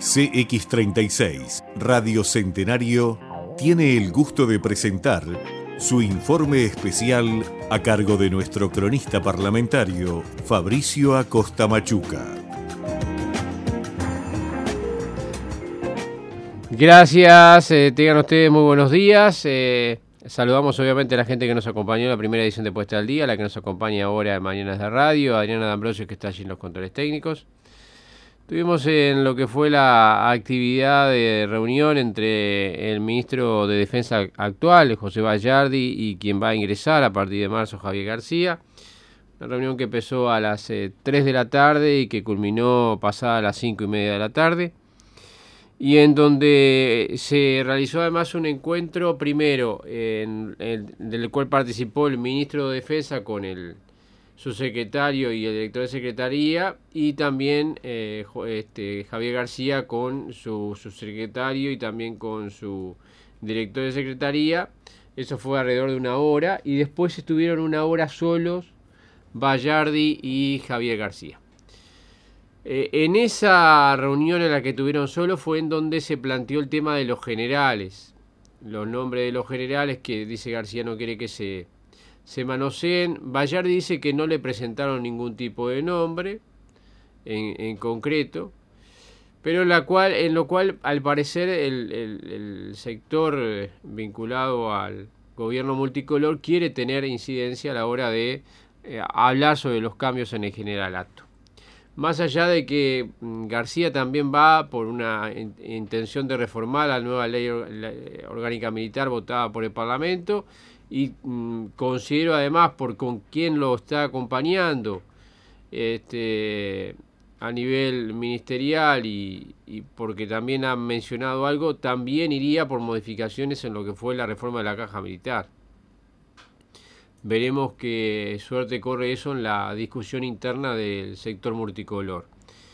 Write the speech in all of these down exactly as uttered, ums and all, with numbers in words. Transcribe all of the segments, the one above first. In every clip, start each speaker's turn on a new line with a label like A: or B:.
A: C X treinta y seis, Radio Centenario, tiene el gusto de presentar su informe especial a cargo de nuestro cronista parlamentario, Fabricio Acosta Machuca.
B: Gracias, eh, tengan ustedes muy buenos días. Eh, saludamos obviamente a la gente que nos acompañó en la primera edición de Puesta al Día, la que nos acompaña ahora en Mañanas de Radio, Adriana D'Ambrosio, que está allí en los controles técnicos. Estuvimos en lo que fue la actividad de reunión entre el ministro de Defensa actual, José Bayardi, y quien va a ingresar a partir de marzo, Javier García. Una reunión que empezó a las eh, tres de la tarde y que culminó pasada las cinco y media de la tarde. Y en donde se realizó además un encuentro primero, en, en, del cual participó el ministro de Defensa con el subsecretario y el director de Secretaría, y también eh, este, Javier García con su subsecretario y también con su director de Secretaría. Eso fue alrededor de una hora, y después estuvieron una hora solos Bayardi y Javier García. Eh, en esa reunión en la que tuvieron solos fue en donde se planteó el tema de los generales, los nombres de los generales, que dice García no quiere que se se manoseen. Bayardi dice que no le presentaron ningún tipo de nombre en, en concreto, pero en, la cual, en lo cual al parecer el, el, el sector vinculado al gobierno multicolor quiere tener incidencia a la hora de eh, hablar sobre los cambios en el generalato. Más allá de que García también va por una in, intención de reformar la nueva ley orgánica militar votada por el Parlamento, y mmm, considero además por con quién lo está acompañando este, a nivel ministerial, y, y porque también han mencionado algo, también iría por modificaciones en lo que fue la reforma de la caja militar. Veremos qué suerte corre eso en la discusión interna del sector multicolor.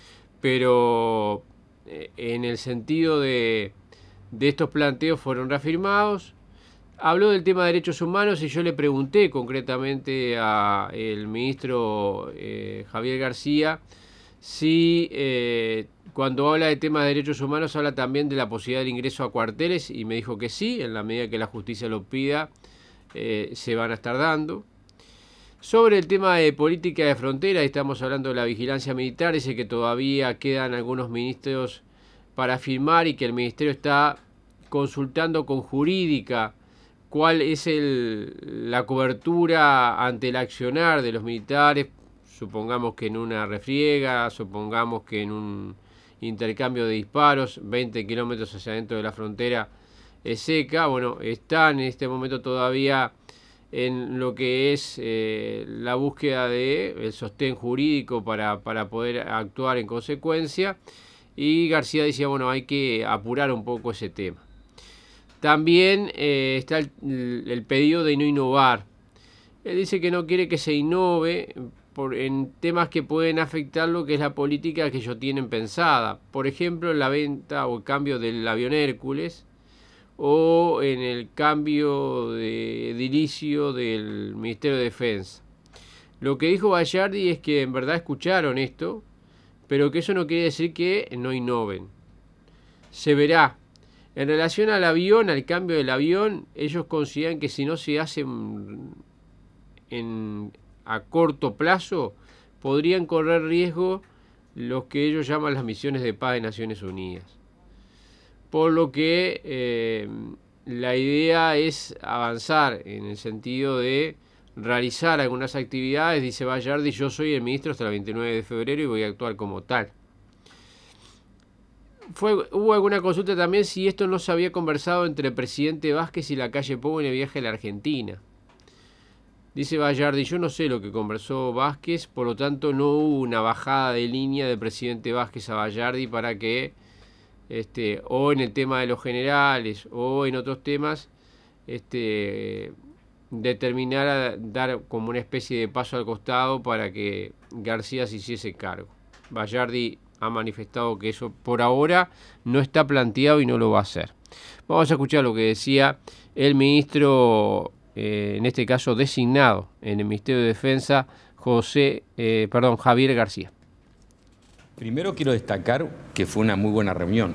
B: Pero eh, en el sentido de, de estos planteos fueron reafirmados. Habló del tema de derechos humanos y yo le pregunté concretamente al ministro eh, Javier García si eh, cuando habla de temas de derechos humanos habla también de la posibilidad del ingreso a cuarteles, y me dijo que sí, en la medida que la justicia lo pida eh, se van a estar dando. Sobre el tema de política de frontera, estamos hablando de la vigilancia militar, dice que todavía quedan algunos ministros para firmar y que el ministerio está consultando con jurídica cuál es el, la cobertura ante el accionar de los militares, supongamos que en una refriega, supongamos que en un intercambio de disparos, veinte kilómetros hacia adentro de la frontera es seca. Bueno, están en este momento todavía en lo que es eh, la búsqueda del sostén jurídico para, para poder actuar en consecuencia, y García decía, bueno, hay que apurar un poco ese tema. También eh, está el, el pedido de no innovar. Él dice que no quiere que se innove por, en temas que pueden afectar lo que es la política que ellos tienen pensada. Por ejemplo, en la venta o el cambio del avión Hércules, o en el cambio de edilicio del Ministerio de Defensa. Lo que dijo Bayardi es que en verdad escucharon esto, pero que eso no quiere decir que no innoven. Se verá. En relación al avión, al cambio del avión, ellos consideran que si no se hace en, a corto plazo, podrían correr riesgo los que ellos llaman las misiones de paz de Naciones Unidas. Por lo que eh, la idea es avanzar en el sentido de realizar algunas actividades. Dice Bayardi, yo soy el ministro hasta el veintinueve de febrero y voy a actuar como tal. Fue, hubo alguna consulta también si esto no se había conversado entre el presidente Vázquez y Lacalle Pou en el viaje a la Argentina. Dice Bayardi, yo no sé lo que conversó Vázquez, por lo tanto no hubo una bajada de línea del presidente Vázquez a Bayardi para que, este, o en el tema de los generales o en otros temas, este, determinara dar como una especie de paso al costado para que García se hiciese cargo. Bayardi ha manifestado que eso por ahora no está planteado y no lo va a hacer. Vamos a escuchar lo que decía el ministro, eh, en este caso designado en el Ministerio de Defensa, José, eh, perdón, Javier García.
C: Primero quiero destacar que fue una muy buena reunión,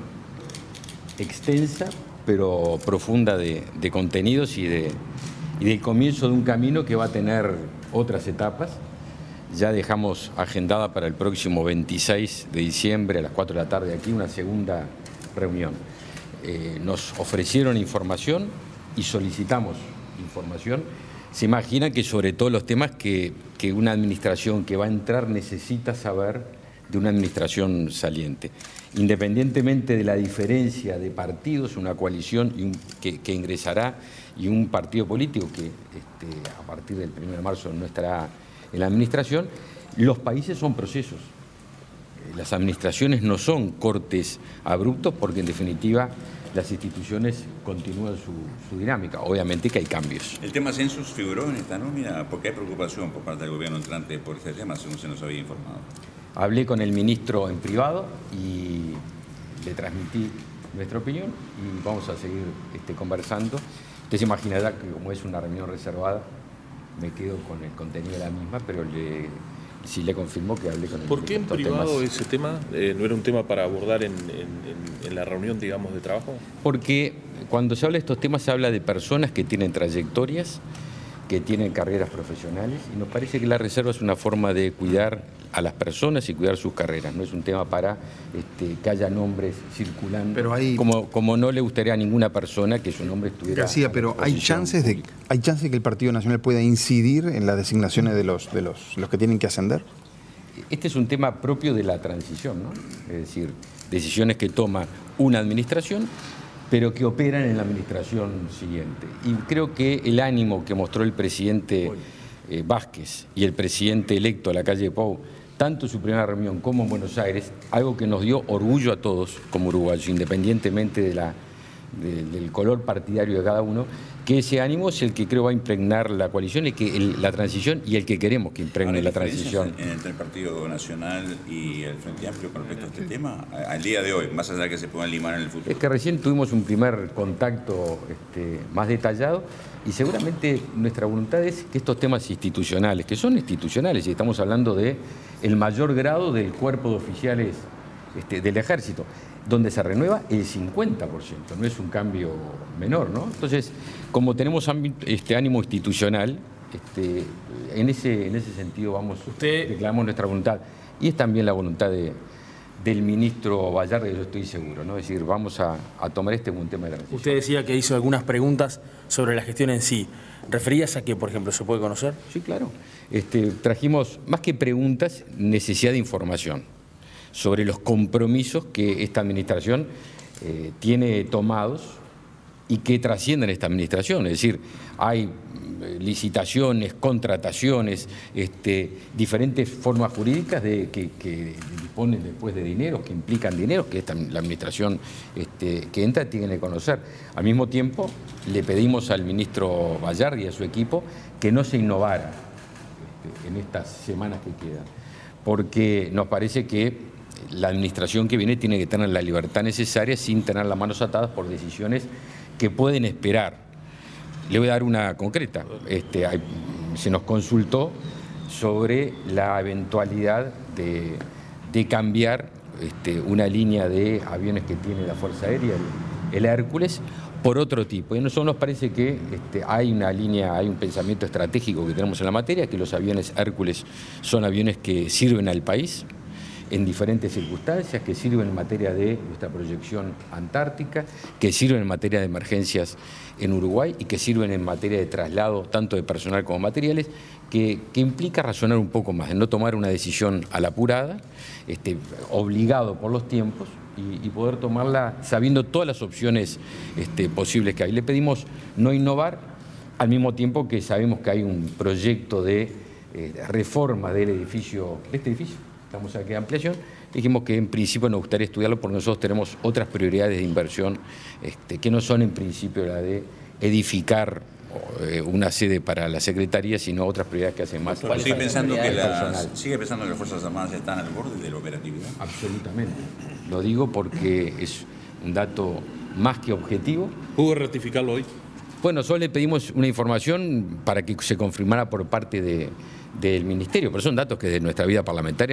C: extensa pero profunda de, de contenidos y, de, y del comienzo de un camino que va a tener otras etapas. Ya dejamos agendada para el próximo veintiséis de diciembre a las cuatro de la tarde aquí una segunda reunión. Eh, nos ofrecieron información y solicitamos información. Se imagina que sobre todo los temas que, que una administración que va a entrar necesita saber de una administración saliente. Independientemente de la diferencia de partidos, una coalición y un, que, que ingresará y un partido político que este, a partir del primero de marzo no estará en la administración, los países son procesos. Las administraciones no son cortes abruptos porque en definitiva las instituciones continúan su, su dinámica. Obviamente que hay cambios.
D: ¿El tema census figuró en esta nómina? Porque hay preocupación por parte del gobierno entrante por este tema, según se nos había informado.
C: Hablé con el ministro en privado y le transmití nuestra opinión y vamos a seguir este, conversando. Usted se imaginará que como es una reunión reservada, me quedo con el contenido de la misma, pero le, sí le confirmo que hablé con el
E: ¿Por qué en privado
C: temas.
E: ese tema? Eh, ¿No era un tema para abordar en, en, en la reunión, digamos, de trabajo?
C: Porque cuando se habla de estos temas se habla de personas que tienen trayectorias, que tienen carreras profesionales, y nos parece que la reserva es una forma de cuidar a las personas y cuidar sus carreras, no es un tema para este, que haya nombres circulando, pero hay, como, como no le gustaría a ninguna persona que su nombre estuviera...
F: García, pero hay chances de hay chances que el Partido Nacional pueda incidir en las designaciones de los, de los, los que tienen que ascender.
C: Este es un tema propio de la transición, ¿no? Es decir, decisiones que toma una administración, pero que operan en la administración siguiente. Y creo que el ánimo que mostró el presidente eh, Vázquez y el presidente electo de la calle Pou, tanto en su primera reunión como en Buenos Aires, algo que nos dio orgullo a todos como uruguayos, independientemente de la, de, del color partidario de cada uno, que ese ánimo es el que creo va a impregnar la coalición, y que el, la transición y el que queremos que impregne la transición.
D: ¿Entre el Partido Nacional y el Frente Amplio con respecto a este tema, al día de hoy, más allá de que se puedan limar en el futuro?
C: Es que recién tuvimos un primer contacto este, más detallado y seguramente nuestra voluntad es que estos temas institucionales, que son institucionales, y estamos hablando de el mayor grado del cuerpo de oficiales este, del Ejército, donde se renueva el cincuenta por ciento, no es un cambio menor, ¿no? Entonces, como tenemos este ánimo institucional, este, en, ese, en ese sentido vamos, Usted... declaramos nuestra voluntad. Y es también la voluntad de, del ministro Bayardo, yo estoy seguro, ¿no? Es decir, vamos a, a tomar este como un tema de la transición.
G: Usted decía que hizo algunas preguntas sobre la gestión en sí. ¿Referías a qué, por ejemplo, se puede conocer?
C: Sí, claro. Este, trajimos, más que preguntas, necesidad de información sobre los compromisos que esta administración eh, tiene tomados y que trascienden esta administración. Es decir, hay licitaciones, contrataciones, este, diferentes formas jurídicas de, que, que disponen después de dinero, que implican dinero, que esta, la administración este, que entra tiene que conocer. Al mismo tiempo, le pedimos al ministro Bayardo y a su equipo que no se innovara este, en estas semanas que quedan, porque nos parece que la administración que viene tiene que tener la libertad necesaria sin tener las manos atadas por decisiones que pueden esperar. Le voy a dar una concreta. Este, hay, se nos consultó sobre la eventualidad de, de cambiar este, una línea de aviones que tiene la Fuerza Aérea, el, el Hércules, por otro tipo. Y a nosotros nos parece que este, hay una línea, hay un pensamiento estratégico que tenemos en la materia, que los aviones Hércules son aviones que sirven al país en diferentes circunstancias, que sirven en materia de nuestra proyección antártica, que sirven en materia de emergencias en Uruguay y que sirven en materia de traslado tanto de personal como materiales, que, que implica razonar un poco más, en no tomar una decisión a la apurada, este, obligado por los tiempos, y, y poder tomarla sabiendo todas las opciones este, posibles que hay. Le pedimos no innovar, al mismo tiempo que sabemos que hay un proyecto de eh, reforma del edificio, de este edificio, estamos aquí de ampliación, dijimos que en principio nos gustaría estudiarlo porque nosotros tenemos otras prioridades de inversión este, que no son en principio la de edificar eh, una sede para la Secretaría, sino otras prioridades que hacen más.
D: Sigue pensando, que las, ¿Sigue pensando que las Fuerzas Armadas están al borde de la operatividad?
C: Absolutamente. Lo digo porque es un dato más que objetivo.
E: ¿Pudo ratificarlo hoy?
C: Bueno, solo le pedimos una información para que se confirmara por parte de, del Ministerio, pero son datos que de nuestra vida parlamentaria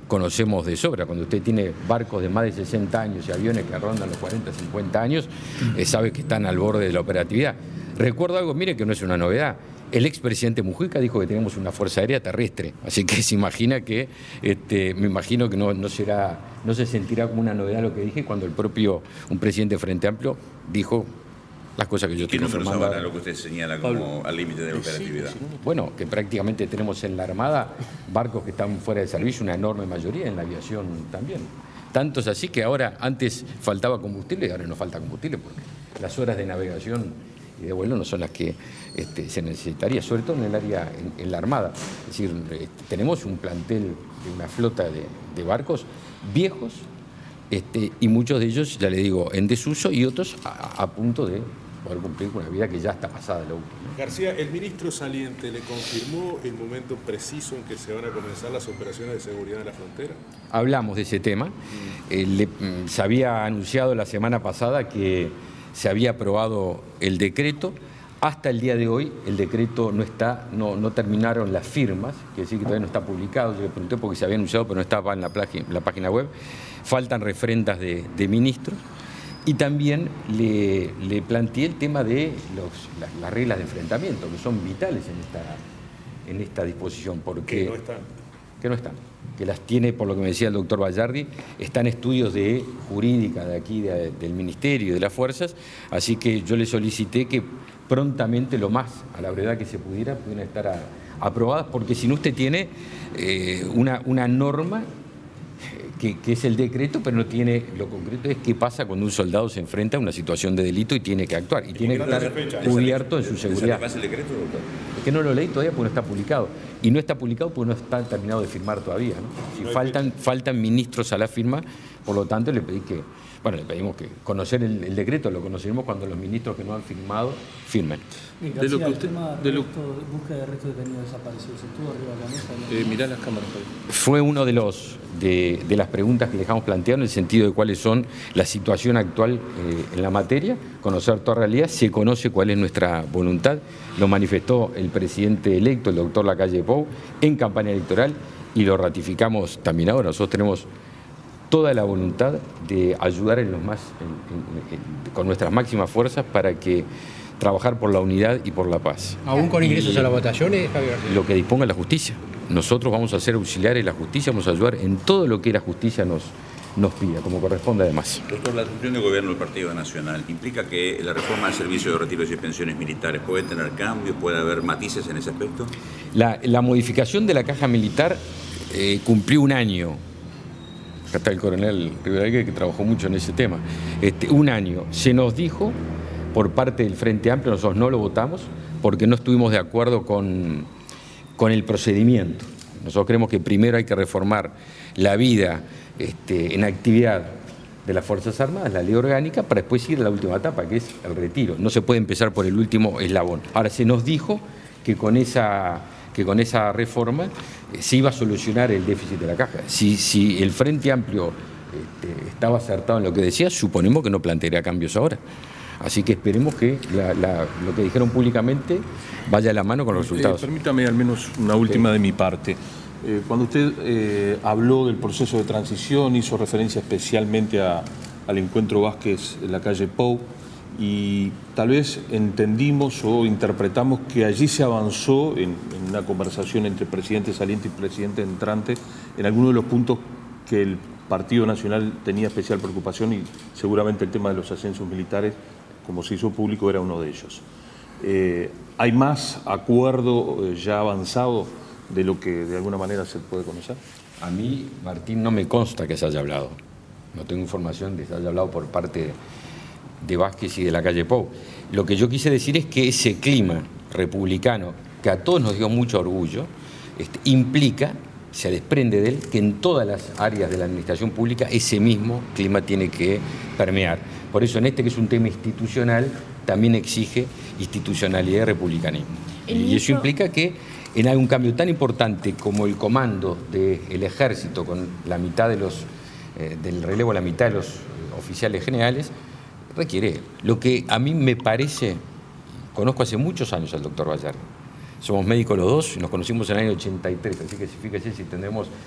C: conocemos de sobra. Cuando usted tiene barcos de más de sesenta años y aviones que rondan los cuarenta, cincuenta años, eh, sabe que están al borde de la operatividad. Recuerdo algo, mire que no es una novedad. El expresidente Mujica dijo que tenemos una fuerza aérea terrestre, así que se imagina que, este, me imagino que no, no será, no se sentirá como una novedad lo que dije cuando el propio, un presidente de Frente Amplio dijo las cosas que yo
D: ¿Qué
C: estoy
D: números
C: confirmando.
D: avala lo que usted señala como al límite de la operatividad?
C: Bueno, que prácticamente tenemos en la Armada barcos que están fuera de servicio, una enorme mayoría, en la aviación también. Tanto es así que ahora, antes faltaba combustible y ahora no falta combustible, porque las horas de navegación y de vuelo no son las que este, se necesitaría, sobre todo en el área, en, en la Armada. Es decir, este, tenemos un plantel de una flota de, de barcos viejos, este, y muchos de ellos, ya le digo, en desuso, y otros a, a punto de poder cumplir con una vida que ya está pasada la última.
E: García, el ministro saliente le confirmó el momento preciso en que se van a comenzar las operaciones de seguridad en la frontera.
C: Hablamos de ese tema. Eh, le, se había anunciado la semana pasada que se había aprobado el decreto. Hasta el día de hoy el decreto no está, no, no terminaron las firmas, quiere decir que todavía no está publicado. Yo le pregunté porque se había anunciado, pero no estaba en la, en la página web. Faltan refrendas de, de ministros. Y también le, le planteé el tema de los, las, las reglas de enfrentamiento, que son vitales en esta, en esta disposición. Porque,
E: que no están.
C: Que no están. Que las tiene, por lo que me decía el doctor Bayardi, están estudios de jurídica de aquí, de, del Ministerio y de las Fuerzas, así que yo le solicité que prontamente, lo más a la brevedad que se pudiera, pudieran estar a, aprobadas, porque si no usted tiene eh, una, una norma Que, que es el decreto, pero no tiene lo concreto, es qué pasa cuando un soldado se enfrenta a una situación de delito y tiene que actuar, y tiene que estar cubierto en su seguridad.
D: ¿Le sale el decreto, doctor?
C: Es que no lo leí todavía porque no está publicado, y no está publicado porque no está terminado de firmar todavía, ¿no? Si faltan, faltan ministros a la firma, por lo tanto le pedí que, bueno, le pedimos que conocer el, el decreto, lo conoceremos cuando los ministros que no han firmado firmen.
H: García,
E: De lo que
H: el
E: usted-
H: tema
E: de lo-
H: resto, búsqueda de restos detenidos desaparecidos, ¿estuvo arriba de la mesa? ¿No?
E: Eh, mirá las cámaras, Javier.
C: Fue uno de los de, de las preguntas que le dejamos plantear en el sentido de cuáles son la situación actual eh, en la materia, conocer toda realidad, se conoce cuál es nuestra voluntad, lo manifestó el presidente electo, el doctor Lacalle Pou, en campaña electoral, y lo ratificamos también ahora. Nosotros tenemos toda la voluntad de ayudar en los más, en, en, en, con nuestras máximas fuerzas para que trabajar por la unidad y por la paz.
B: ¿Aún con ingresos a las votaciones, Javier?
C: Lo que disponga la justicia. Nosotros vamos a ser auxiliares de la justicia, vamos a ayudar en todo lo que la justicia nos, nos pida, como corresponde además.
D: Doctor, la asunción de gobierno del Partido Nacional implica que la reforma del servicio de retiros y pensiones militares puede tener cambios, puede haber matices en ese aspecto.
C: La, la modificación de la caja militar eh, cumplió un año. Acá está el coronel Rivera que trabajó mucho en ese tema. Este, un año. Se nos dijo por parte del Frente Amplio, nosotros no lo votamos porque no estuvimos de acuerdo con, con el procedimiento. Nosotros creemos que primero hay que reformar la vida este, en actividad de las Fuerzas Armadas, la ley orgánica, para después ir a la última etapa, que es el retiro. No se puede empezar por el último eslabón. Ahora, se nos dijo que con esa, que con esa reforma eh, se iba a solucionar el déficit de la caja. Si, si el Frente Amplio este, estaba acertado en lo que decía, suponemos que no plantearía cambios ahora. Así que esperemos que la, la, lo que dijeron públicamente vaya de la mano con los resultados.
E: Eh, permítame al menos una última
C: Sí.
E: de mi parte. Eh, cuando usted eh, habló del proceso de transición, hizo referencia especialmente a, al encuentro Vázquez en la calle Pou, y tal vez entendimos o interpretamos que allí se avanzó en, en una conversación entre presidente saliente y presidente entrante en algunos de los puntos que el Partido Nacional tenía especial preocupación, y seguramente el tema de los ascensos militares, como se hizo público, era uno de ellos. Eh, ¿Hay más acuerdo eh, ya avanzado de lo que de alguna manera se puede conocer?
C: A mí, Martín, no me consta que se haya hablado. No tengo información de que se haya hablado por parte de Vázquez y de la calle Pou. Lo que yo quise decir es que ese clima republicano, que a todos nos dio mucho orgullo, este, implica, se desprende de él, que en todas las áreas de la administración pública ese mismo clima tiene que permear. Por eso en este, que es un tema institucional, también exige institucionalidad y republicanismo. Y eso implica que en algún cambio tan importante como el comando del ejército, con la mitad de los, eh, del relevo, la mitad de los oficiales generales, requiere. Lo que a mí me parece, conozco hace muchos años al doctor Bayardi, somos médicos los dos, nos conocimos en el año ochenta y tres, así que fíjese si tendremos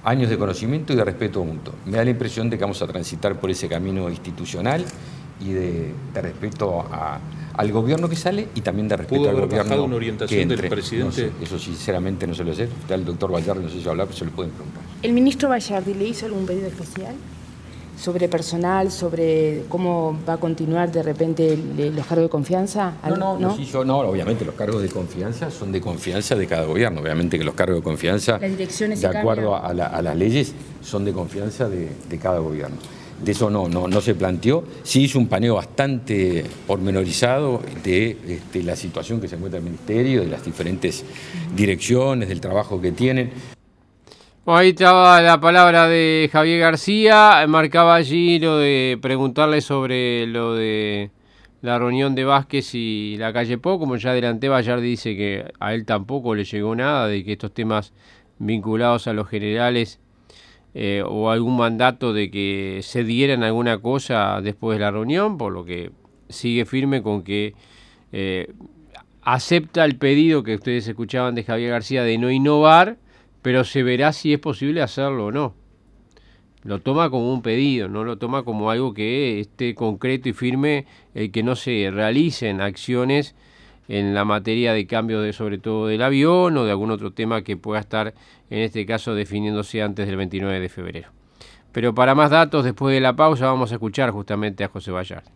C: años de conocimiento y de respeto mutuo. Me da la impresión de que vamos a transitar por ese camino institucional y de, de respeto a, al gobierno que sale y también de respeto al gobierno
E: bajado una orientación
C: que entre.
E: del presidente?
C: No sé, eso sinceramente no se lo sé. Está el doctor Bayardi, no sé si hablar, pero se lo pueden preguntar.
I: ¿El ministro Bayardi le hizo algún pedido especial sobre personal, sobre cómo va a continuar de repente los cargos de confianza?
C: No, no, no, sí, yo, no, obviamente los cargos de confianza son de confianza de cada gobierno. Obviamente que los cargos de confianza,
I: las direcciones
C: de acuerdo a, la, a las leyes, son de confianza de, de cada gobierno. De eso no, no, no se planteó. Sí hizo un paneo bastante pormenorizado de este, la situación que se encuentra el Ministerio, de las diferentes direcciones, del trabajo que tienen.
B: Bueno, ahí estaba la palabra de Javier García, marcaba allí lo de preguntarle sobre lo de la reunión de Vázquez y la calle Pou. Como ya adelanté, Bayardi dice que a él tampoco le llegó nada de que estos temas vinculados a los generales eh, o algún mandato de que se dieran alguna cosa después de la reunión, por lo que sigue firme con que eh, acepta el pedido que ustedes escuchaban de Javier García de no innovar, pero se verá si es posible hacerlo o no. Lo toma como un pedido, no lo toma como algo que esté concreto y firme, el que no se realicen acciones en la materia de cambio de, sobre todo del avión o de algún otro tema que pueda estar, en este caso, definiéndose antes del veintinueve de febrero. Pero para más datos, después de la pausa, vamos a escuchar justamente a José Bayardi.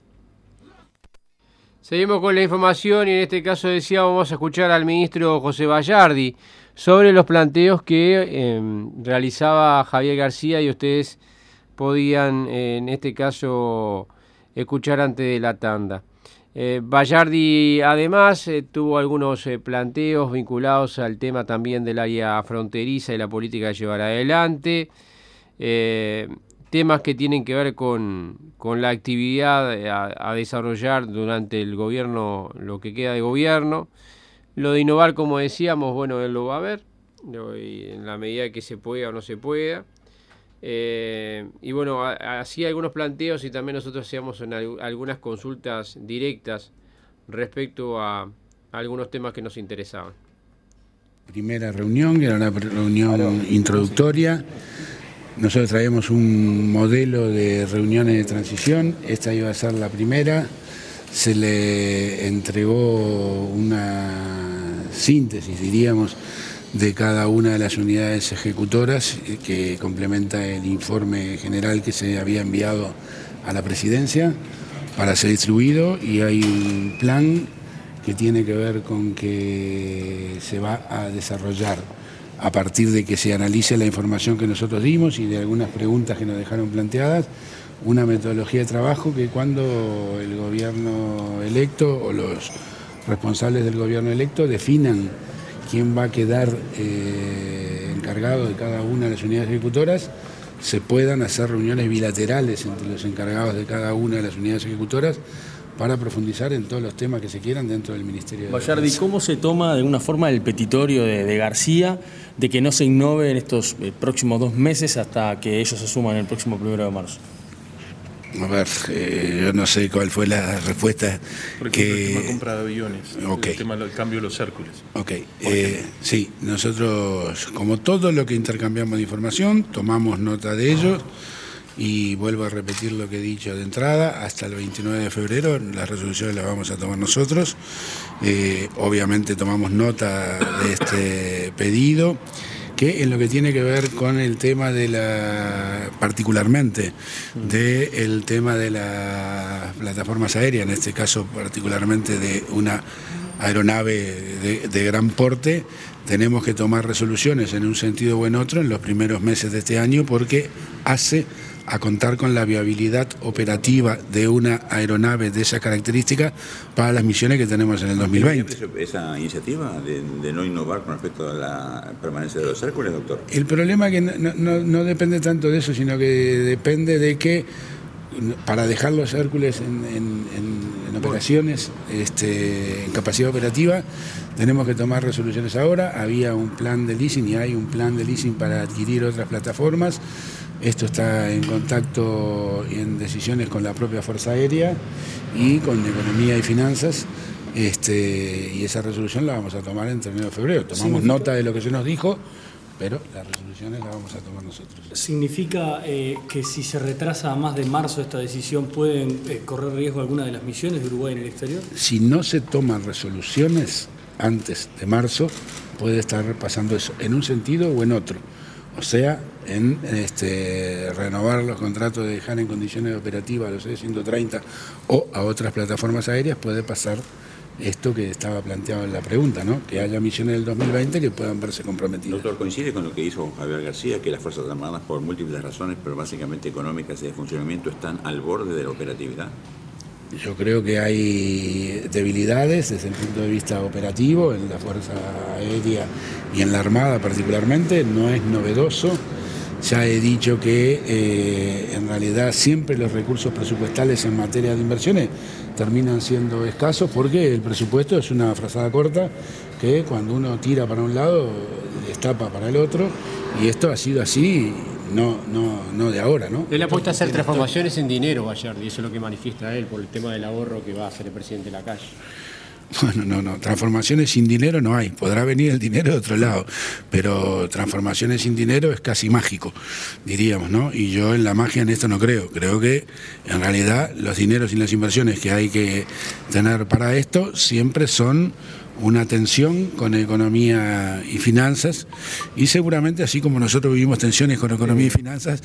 B: Seguimos con la información y en este caso decía vamos a escuchar al ministro José Bayardi sobre los planteos que eh, realizaba Javier García y ustedes podían, eh, en este caso, escuchar antes de la tanda. Eh, Bayardi además eh, tuvo algunos eh, planteos vinculados al tema también del área fronteriza y la política de llevar adelante, eh, temas que tienen que ver con, con la actividad a, a desarrollar durante el gobierno, lo que queda de gobierno. Lo de innovar, como decíamos, bueno, él lo va a ver, y en la medida que se pueda o no se pueda. Eh, y bueno, hacía algunos planteos y también nosotros hacíamos en al, algunas consultas directas respecto a, a algunos temas que nos interesaban.
J: Primera reunión, era una reunión introductoria. Nosotros traíamos un modelo de reuniones de transición, esta iba a ser la primera. Se le entregó una síntesis, diríamos, de cada una de las unidades ejecutoras que complementa el informe general que se había enviado a la Presidencia para ser distribuido, y hay un plan que tiene que ver con que se va a desarrollar a partir de que se analice la información que nosotros dimos y de algunas preguntas que nos dejaron planteadas, una metodología de trabajo que cuando el gobierno electo o los responsables del gobierno electo definan quién va a quedar eh, encargado de cada una de las unidades ejecutoras, se puedan hacer reuniones bilaterales entre los encargados de cada una de las unidades ejecutoras para profundizar en todos los temas que se quieran dentro del Ministerio de Defensa.
G: Bayardi, ¿cómo se toma de alguna forma el petitorio de, de García de que no se innove en estos eh, próximos dos meses hasta que ellos asuman el próximo primero de marzo?
J: A ver, eh, yo no sé cuál fue la respuesta.
E: Por ejemplo,
J: que...
E: el tema de compra de aviones,
J: okay.
E: El tema del cambio de los Hércules.
J: Ok, eh, sí, nosotros, como todo lo que intercambiamos de información, tomamos nota de ello y vuelvo a repetir lo que he dicho de entrada, hasta el veintinueve de febrero las resoluciones las vamos a tomar nosotros. Eh, obviamente tomamos nota de este pedido, que en lo que tiene que ver con el tema de la, particularmente, del tema de las plataformas aéreas, en este caso particularmente de una aeronave de, de gran porte, tenemos que tomar resoluciones en un sentido o en otro en los primeros meses de este año, porque hace a contar con la viabilidad operativa de una aeronave de esa característica para las misiones que tenemos en el dos mil veinte.
D: ¿Esa iniciativa de, de no innovar con respecto a la permanencia de los Hércules, doctor?
J: El problema es que no, no, no depende tanto de eso, sino que depende de que para dejar los Hércules en, en, en, en operaciones, este, en capacidad operativa, tenemos que tomar resoluciones ahora. Había un plan de leasing y hay un plan de leasing para adquirir otras plataformas. Esto está en contacto y en decisiones con la propia Fuerza Aérea y con Economía y Finanzas, este, y esa resolución la vamos a tomar entre enero y febrero. Tomamos nota de lo que se nos dijo, pero las resoluciones las vamos a tomar nosotros.
G: ¿Significa eh, que si se retrasa a más de marzo esta decisión pueden eh, correr riesgo alguna de las misiones de Uruguay en el exterior?
J: Si no se toman resoluciones antes de marzo, puede estar pasando eso en un sentido o en otro. O sea, en este, renovar los contratos de dejar en condiciones operativas a los C ciento treinta o a otras plataformas aéreas, puede pasar esto que estaba planteado en la pregunta, ¿no? Que haya misiones del dos mil veinte que puedan verse comprometidas.
D: Doctor, ¿coincide con lo que dijo Javier García, que las Fuerzas Armadas, por múltiples razones, pero básicamente económicas y de funcionamiento, están al borde de la operatividad?
J: Yo creo que hay debilidades desde el punto de vista operativo en la Fuerza Aérea y en la Armada particularmente, no es novedoso. Ya he dicho que eh, en realidad siempre los recursos presupuestales en materia de inversiones terminan siendo escasos porque el presupuesto es una frazada corta que cuando uno tira para un lado destapa para el otro, y esto ha sido así. No, no, no de ahora, ¿no?
B: Él apuesta a hacer transformaciones en dinero, Bayardi, y eso es lo que manifiesta él por el tema del ahorro que va a hacer el presidente de la calle.
J: Bueno, no, no, transformaciones sin dinero no hay, podrá venir el dinero de otro lado, pero transformaciones sin dinero es casi mágico, diríamos, ¿no? Y yo en la magia en esto no creo, creo que en realidad los dineros y las inversiones que hay que tener para esto siempre son una tensión con economía y finanzas, y seguramente así como nosotros vivimos tensiones con economía y finanzas,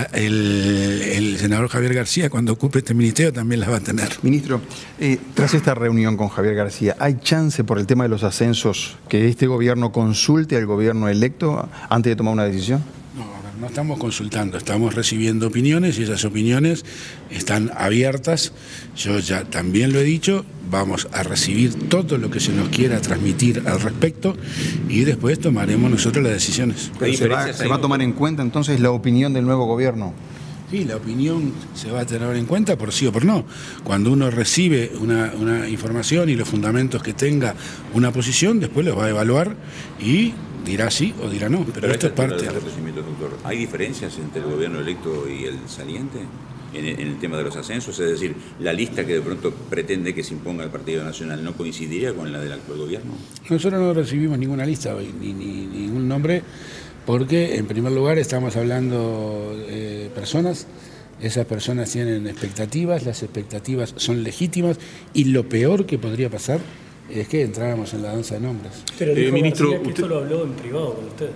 J: el, el senador Javier García, cuando ocupe este ministerio, también las va a tener.
F: Ministro, eh, tras esta reunión con Javier García, ¿hay chance por el tema de los ascensos que este gobierno consulte al gobierno electo antes de tomar una decisión?
J: No, no estamos consultando, estamos recibiendo opiniones y esas opiniones están abiertas. Yo ya también lo he dicho, vamos a recibir todo lo que se nos quiera transmitir al respecto y después tomaremos nosotros las decisiones.
F: Pero ¿Se va, ¿Se va a tomar en cuenta entonces la opinión del nuevo gobierno?
J: Sí, la opinión se va a tener en cuenta por sí o por no. Cuando uno recibe una, una información y los fundamentos que tenga una posición, después los va a evaluar y dirá sí o dirá no. Pero, Pero esto es parte.
D: De doctor, ¿hay diferencias entre el gobierno electo y el saliente en el, en el tema de los ascensos? Es decir, ¿la lista que de pronto pretende que se imponga el Partido Nacional no coincidiría con la del actual gobierno?
J: Nosotros no recibimos ninguna lista hoy, ni, ni ningún nombre, porque en primer lugar estamos hablando de personas, esas personas tienen expectativas, las expectativas son legítimas y lo peor que podría pasar es que entráramos en la danza de nombres.
G: Pero dijo eh, ministro, García que usted... esto lo habló en privado con usted.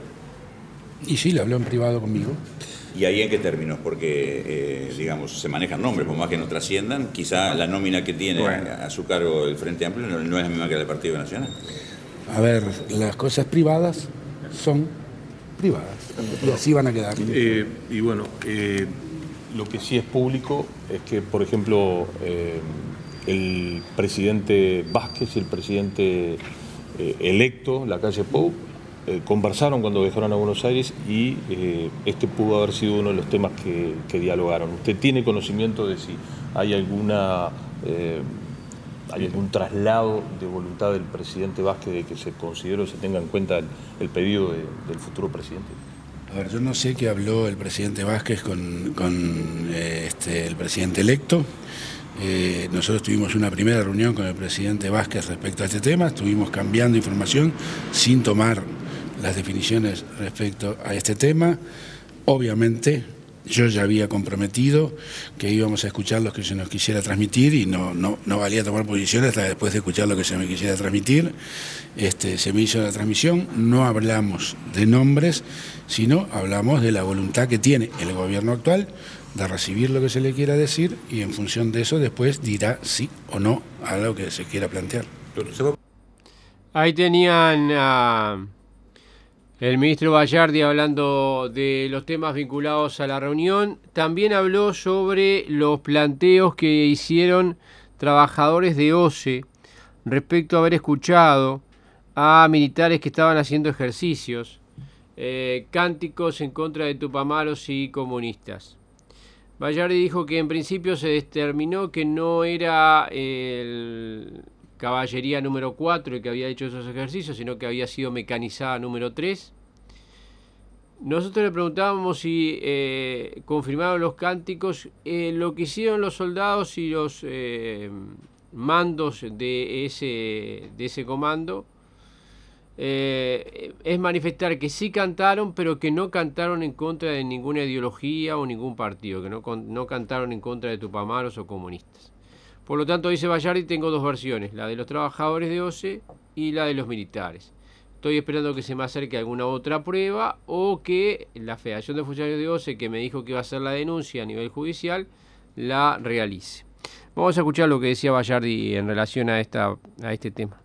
J: Y sí, lo habló en privado conmigo.
D: ¿Y ahí en qué términos? Porque, eh, digamos, se manejan nombres, por más que no trasciendan, quizá la nómina que tiene bueno. a su cargo el Frente Amplio no, no es la misma que la del Partido Nacional.
J: A ver, las cosas privadas son privadas y así van a quedar.
E: Eh, y bueno, eh, lo que sí es público es que, por ejemplo, eh, el presidente Vázquez y el presidente eh, electo, Lacalle Pou, eh, conversaron cuando viajaron a Buenos Aires y eh, este pudo haber sido uno de los temas que, que dialogaron. ¿Usted tiene conocimiento de si hay alguna eh, hay algún traslado de voluntad del presidente Vázquez de que se considere o se tenga en cuenta el, el pedido de, del futuro presidente?
J: A ver, yo no sé qué habló el presidente Vázquez con, con eh, este, el presidente electo. Eh, nosotros tuvimos una primera reunión con el presidente Vázquez respecto a este tema, estuvimos cambiando información sin tomar las definiciones respecto a este tema. Obviamente yo ya había comprometido que íbamos a escuchar lo que se nos quisiera transmitir y no, no, no valía tomar posiciones hasta después de escuchar lo que se me quisiera transmitir. Este, se me hizo la transmisión, no hablamos de nombres, sino hablamos de la voluntad que tiene el gobierno actual de recibir lo que se le quiera decir y en función de eso después dirá sí o no a lo que se quiera plantear.
B: Ahí tenían a el ministro Bayardi hablando de los temas vinculados a la reunión. También habló sobre los planteos que hicieron trabajadores de O C E respecto a haber escuchado a militares que estaban haciendo ejercicios, eh, cánticos en contra de tupamaros y comunistas. Bayardi dijo que en principio se determinó que no era el caballería número cuatro el que había hecho esos ejercicios, sino que había sido mecanizada número tres. Nosotros le preguntábamos si eh, confirmaron los cánticos. Eh, lo que hicieron los soldados y los eh, mandos de ese, de ese comando eh, es manifestar que sí cantaron, pero que no cantaron en contra de ninguna ideología o ningún partido, que no, no cantaron en contra de tupamaros o comunistas. Por lo tanto, dice Bayardi, tengo dos versiones, la de los trabajadores de OCE y la de los militares. Estoy esperando que se me acerque alguna otra prueba o que la Federación de Funcionarios de OCE, que me dijo que iba a hacer la denuncia a nivel judicial, la realice. Vamos a escuchar lo que decía Bayardi en relación a, esta, a este tema.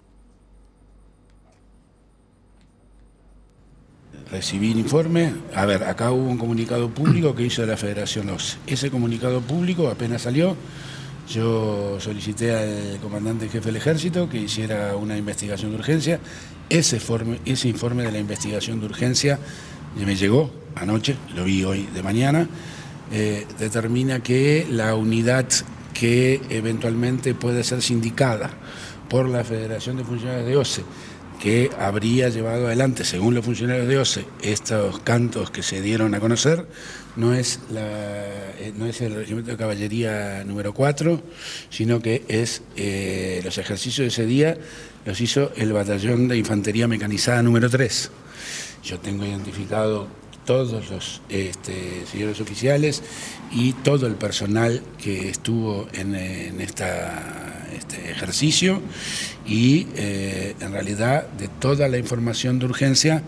J: Recibí el informe. A ver, acá hubo un comunicado público que hizo la Federación OCE. Ese comunicado público apenas salió. Yo solicité al comandante jefe del ejército que hiciera una investigación de urgencia. Ese informe, ese informe de la investigación de urgencia me llegó anoche, lo vi hoy de mañana, eh, determina que la unidad que eventualmente puede ser sindicada por la Federación de Funcionarios de OCE, que habría llevado adelante, según los funcionarios de OCE, estos cantos que se dieron a conocer, no es, la, no es el Regimiento de Caballería número cuatro, sino que es eh, los ejercicios de ese día los hizo el Batallón de Infantería Mecanizada número tres. Yo tengo identificado todos los este, señores oficiales y todo el personal que estuvo en, en esta, este ejercicio y eh, en realidad de toda la información de urgencia,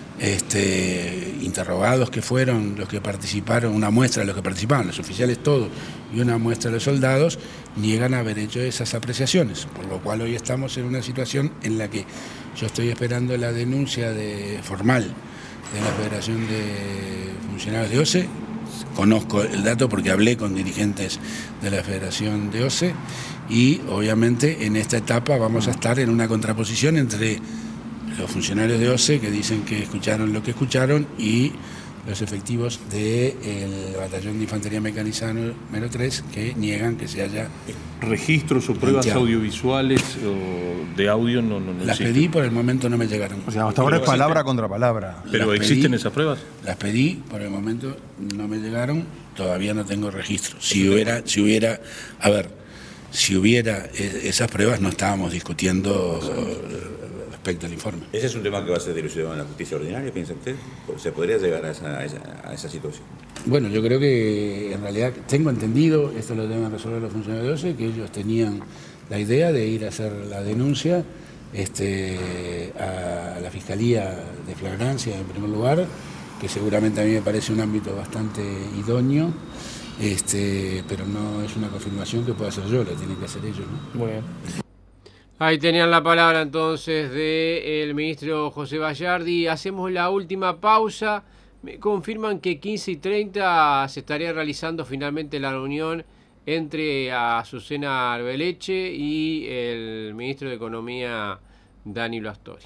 J: este, interrogados que fueron los que participaron, una muestra de los que participaban, los oficiales todos y una muestra de los soldados, niegan haber hecho esas apreciaciones, por lo cual hoy estamos en una situación en la que yo estoy esperando la denuncia de, formal de la Federación de Funcionarios de OCE. Conozco el dato porque hablé con dirigentes de la Federación de OCE y obviamente en esta etapa vamos a estar en una contraposición entre los funcionarios de OCE que dicen que escucharon lo que escucharon y los efectivos del Batallón de Infantería Mecanizada número tres que niegan que se haya...
E: ¿Registros o pruebas planteado. audiovisuales o de audio no, no, no
J: Las
E: existen?
J: pedí, por el momento no me llegaron.
F: O sea, hasta ahora es palabra contra palabra.
E: ¿Pero
J: Las
E: existen
J: pedí,
E: esas pruebas?
J: Las pedí, por el momento no me llegaron, todavía no tengo registro. Si hubiera, si hubiera, a ver, si hubiera esas pruebas no estábamos discutiendo respecto al informe.
D: ¿Ese es un tema que va a ser dilucidado en la justicia ordinaria, piensa usted? ¿Se podría llegar a esa, a esa, a esa situación?
J: Bueno, yo creo que en realidad tengo entendido, esto lo deben resolver los funcionarios de OCE, que ellos tenían la idea de ir a hacer la denuncia este, a la Fiscalía de Flagrancia en primer lugar, que seguramente a mí me parece un ámbito bastante idóneo, este, pero no es una confirmación que pueda hacer yo, la tienen que hacer ellos, ¿no?
B: Muy bien. Ahí tenían la palabra entonces del ministro José Bayardi. Hacemos la última pausa. Me confirman que quince y treinta se estaría realizando finalmente la reunión entre Azucena Arbeleche y el ministro de Economía Danilo Astori.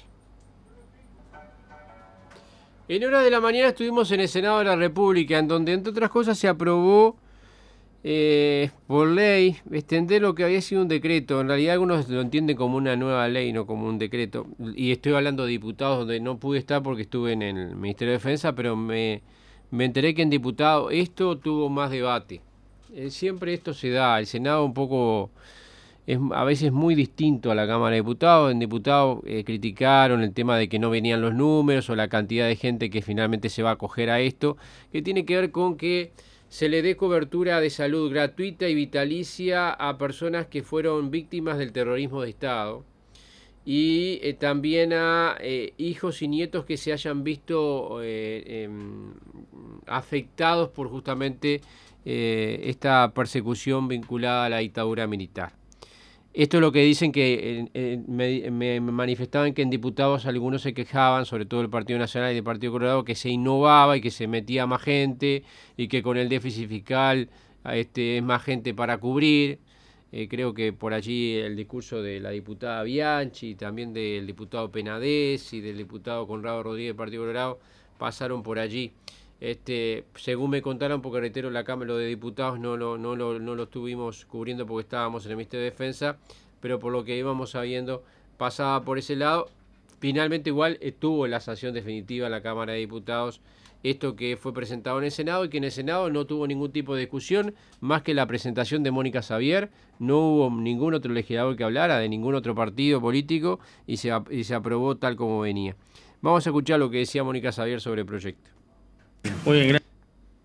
B: En hora de la mañana estuvimos en el Senado de la República, en donde entre otras cosas se aprobó Eh, por ley, extender lo que había sido un decreto. En realidad algunos lo entienden como una nueva ley, no como un decreto. Y estoy hablando de diputados donde no pude estar porque estuve en el Ministerio de Defensa, pero me, me enteré que en diputados esto tuvo más debate. Eh, siempre esto se da. El Senado un poco es a veces muy distinto a la Cámara de Diputados. En diputados eh, criticaron el tema de que no venían los números o la cantidad de gente que finalmente se va a acoger a esto, que tiene que ver con que se le dé cobertura de salud gratuita y vitalicia a personas que fueron víctimas del terrorismo de Estado y eh, también a eh, hijos y nietos que se hayan visto eh, eh, afectados por justamente eh, esta persecución vinculada a la dictadura militar. Esto es lo que dicen que eh, eh, me, me manifestaban que en diputados algunos se quejaban, sobre todo el Partido Nacional y el Partido Colorado, que se innovaba y que se metía más gente y que con el déficit fiscal este, es más gente para cubrir. Eh, creo que por allí el discurso de la diputada Bianchi, también del diputado Penades y del diputado Conrado Rodríguez del Partido Colorado pasaron por allí. Este, según me contaron, porque reitero, la Cámara de Diputados no lo, no, lo, no lo estuvimos cubriendo porque estábamos en el Ministerio de Defensa, pero por lo que íbamos sabiendo pasaba por ese lado. Finalmente igual estuvo la sanción definitiva en la Cámara de Diputados esto que fue presentado en el Senado y que en el Senado no tuvo ningún tipo de discusión más que la presentación de Mónica Xavier. No hubo ningún otro legislador que hablara de ningún otro partido político y se, y se aprobó tal como venía. Vamos a escuchar lo que decía Mónica Xavier sobre el proyecto.
G: Muy bien, gracias.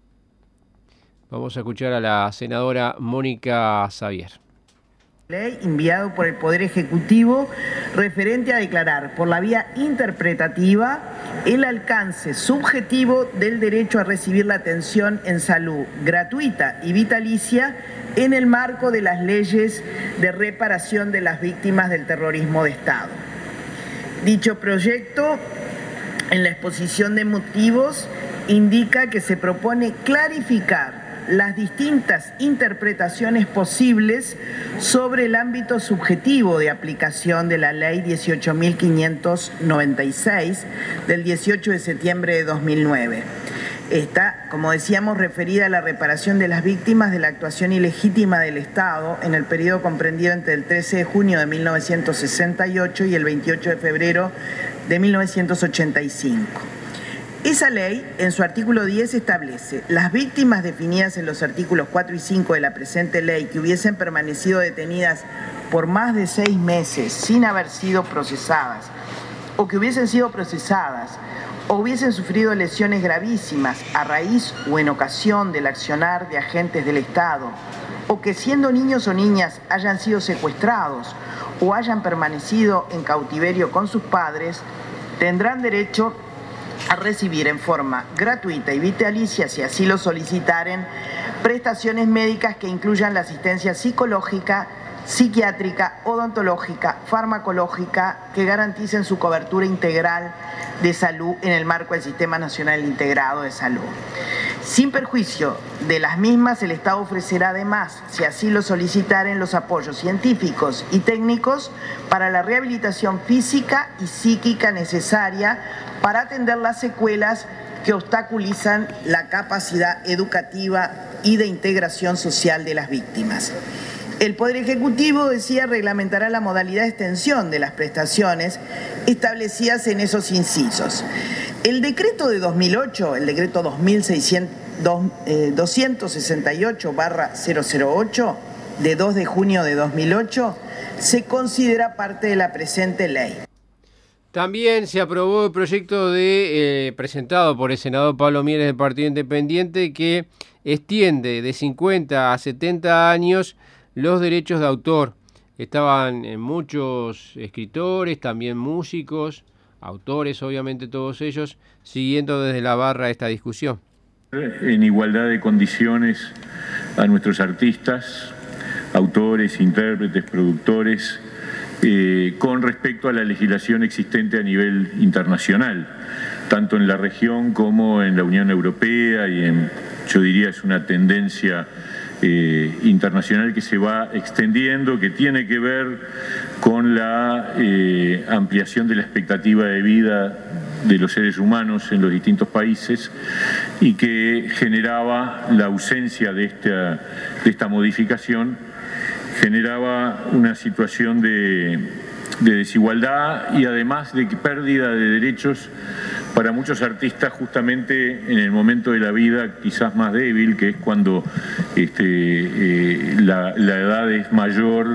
B: Vamos a escuchar a la senadora Mónica Xavier.
K: Ley enviado por el Poder Ejecutivo referente a declarar por la vía interpretativa el alcance subjetivo del derecho a recibir la atención en salud gratuita y vitalicia en el marco de las leyes de reparación de las víctimas del terrorismo de Estado. Dicho proyecto, en la exposición de motivos, indica que se propone clarificar las distintas interpretaciones posibles sobre el ámbito subjetivo de aplicación de la Ley dieciocho mil quinientos noventa y seis del dieciocho de septiembre de dos mil nueve. Esta, como decíamos, referida a la reparación de las víctimas de la actuación ilegítima del Estado en el periodo comprendido entre el trece de junio de mil novecientos sesenta y ocho y el veintiocho de febrero de mil novecientos ochenta y cinco. Esa ley, en su artículo diez, establece las víctimas definidas en los artículos cuatro y cinco de la presente ley que hubiesen permanecido detenidas por más de seis meses sin haber sido procesadas, o que hubiesen sido procesadas, o hubiesen sufrido lesiones gravísimas a raíz o en ocasión del accionar de agentes del Estado, o que siendo niños o niñas hayan sido secuestrados o hayan permanecido en cautiverio con sus padres, tendrán derecho a recibir en forma gratuita y vitalicia, si así lo solicitaren, prestaciones médicas que incluyan la asistencia psicológica, psiquiátrica, odontológica, farmacológica, que garanticen su cobertura integral de salud en el marco del Sistema Nacional Integrado de Salud. Sin perjuicio de las mismas, el Estado ofrecerá además, si así lo solicitaren, los apoyos científicos y técnicos para la rehabilitación física y psíquica necesaria para atender las secuelas que obstaculizan la capacidad educativa y de integración social de las víctimas. El Poder Ejecutivo, decía, reglamentará la modalidad de extensión de las prestaciones establecidas en esos incisos. El decreto de dos mil ocho, el decreto dos mil doscientos sesenta y ocho barra cero cero ocho, de dos de junio de dos mil ocho, se considera parte de la presente ley.
B: También se aprobó el proyecto de eh, presentado por el senador Pablo Mieres del Partido Independiente, que extiende de cincuenta a setenta años los derechos de autor. Estaban eh, muchos escritores, también músicos, autores, obviamente todos ellos, siguiendo desde la barra esta discusión.
L: En igualdad de condiciones a nuestros artistas, autores, intérpretes, productores, eh, con respecto a la legislación existente a nivel internacional, tanto en la región como en la Unión Europea, y en, yo diría, es una tendencia Eh, internacional que se va extendiendo, que tiene que ver con la eh, ampliación de la expectativa de vida de los seres humanos en los distintos países, y que generaba la ausencia de esta, de esta modificación, generaba una situación de, de desigualdad y además de pérdida de derechos para muchos artistas, justamente en el momento de la vida quizás más débil, que es cuando este, eh, la, la edad es mayor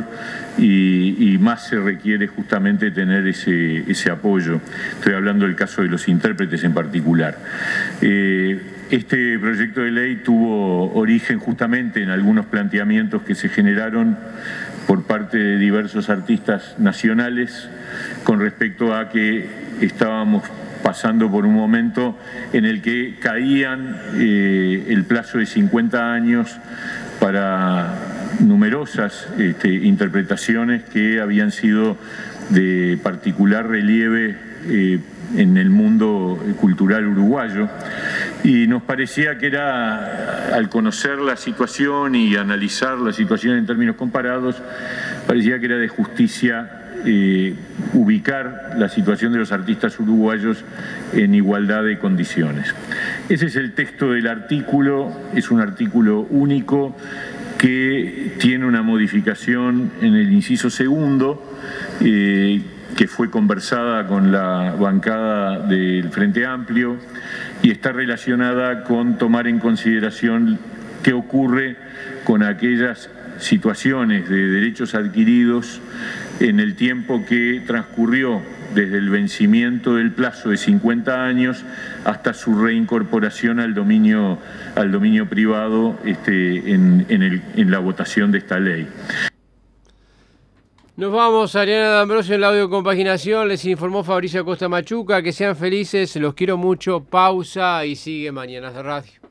L: y, y más se requiere justamente tener ese, ese apoyo. Estoy hablando del caso de los intérpretes en particular. Eh, este proyecto de ley tuvo origen justamente en algunos planteamientos que se generaron por parte de diversos artistas nacionales con respecto a que estábamos pasando por un momento en el que caían eh, el plazo de cincuenta años para numerosas este, interpretaciones que habían sido de particular relieve eh, en el mundo cultural uruguayo, y nos parecía que era, al conocer la situación y analizar la situación en términos comparados, parecía que era de justicia Eh, ubicar la situación de los artistas uruguayos en igualdad de condiciones. Ese es el texto del artículo, es un artículo único que tiene una modificación en el inciso segundo, eh, que fue conversada con la bancada del Frente Amplio y está relacionada con tomar en consideración qué ocurre con aquellas situaciones de derechos adquiridos en el tiempo que transcurrió desde el vencimiento del plazo de cincuenta años hasta su reincorporación al dominio, al dominio privado este, en, en, el, en la votación de esta ley.
B: Nos vamos, Ariana D'Ambrosio en la audio compaginación, les informó Fabricio Acosta Machuca, que sean felices, los quiero mucho, pausa y sigue Mañanas de Radio.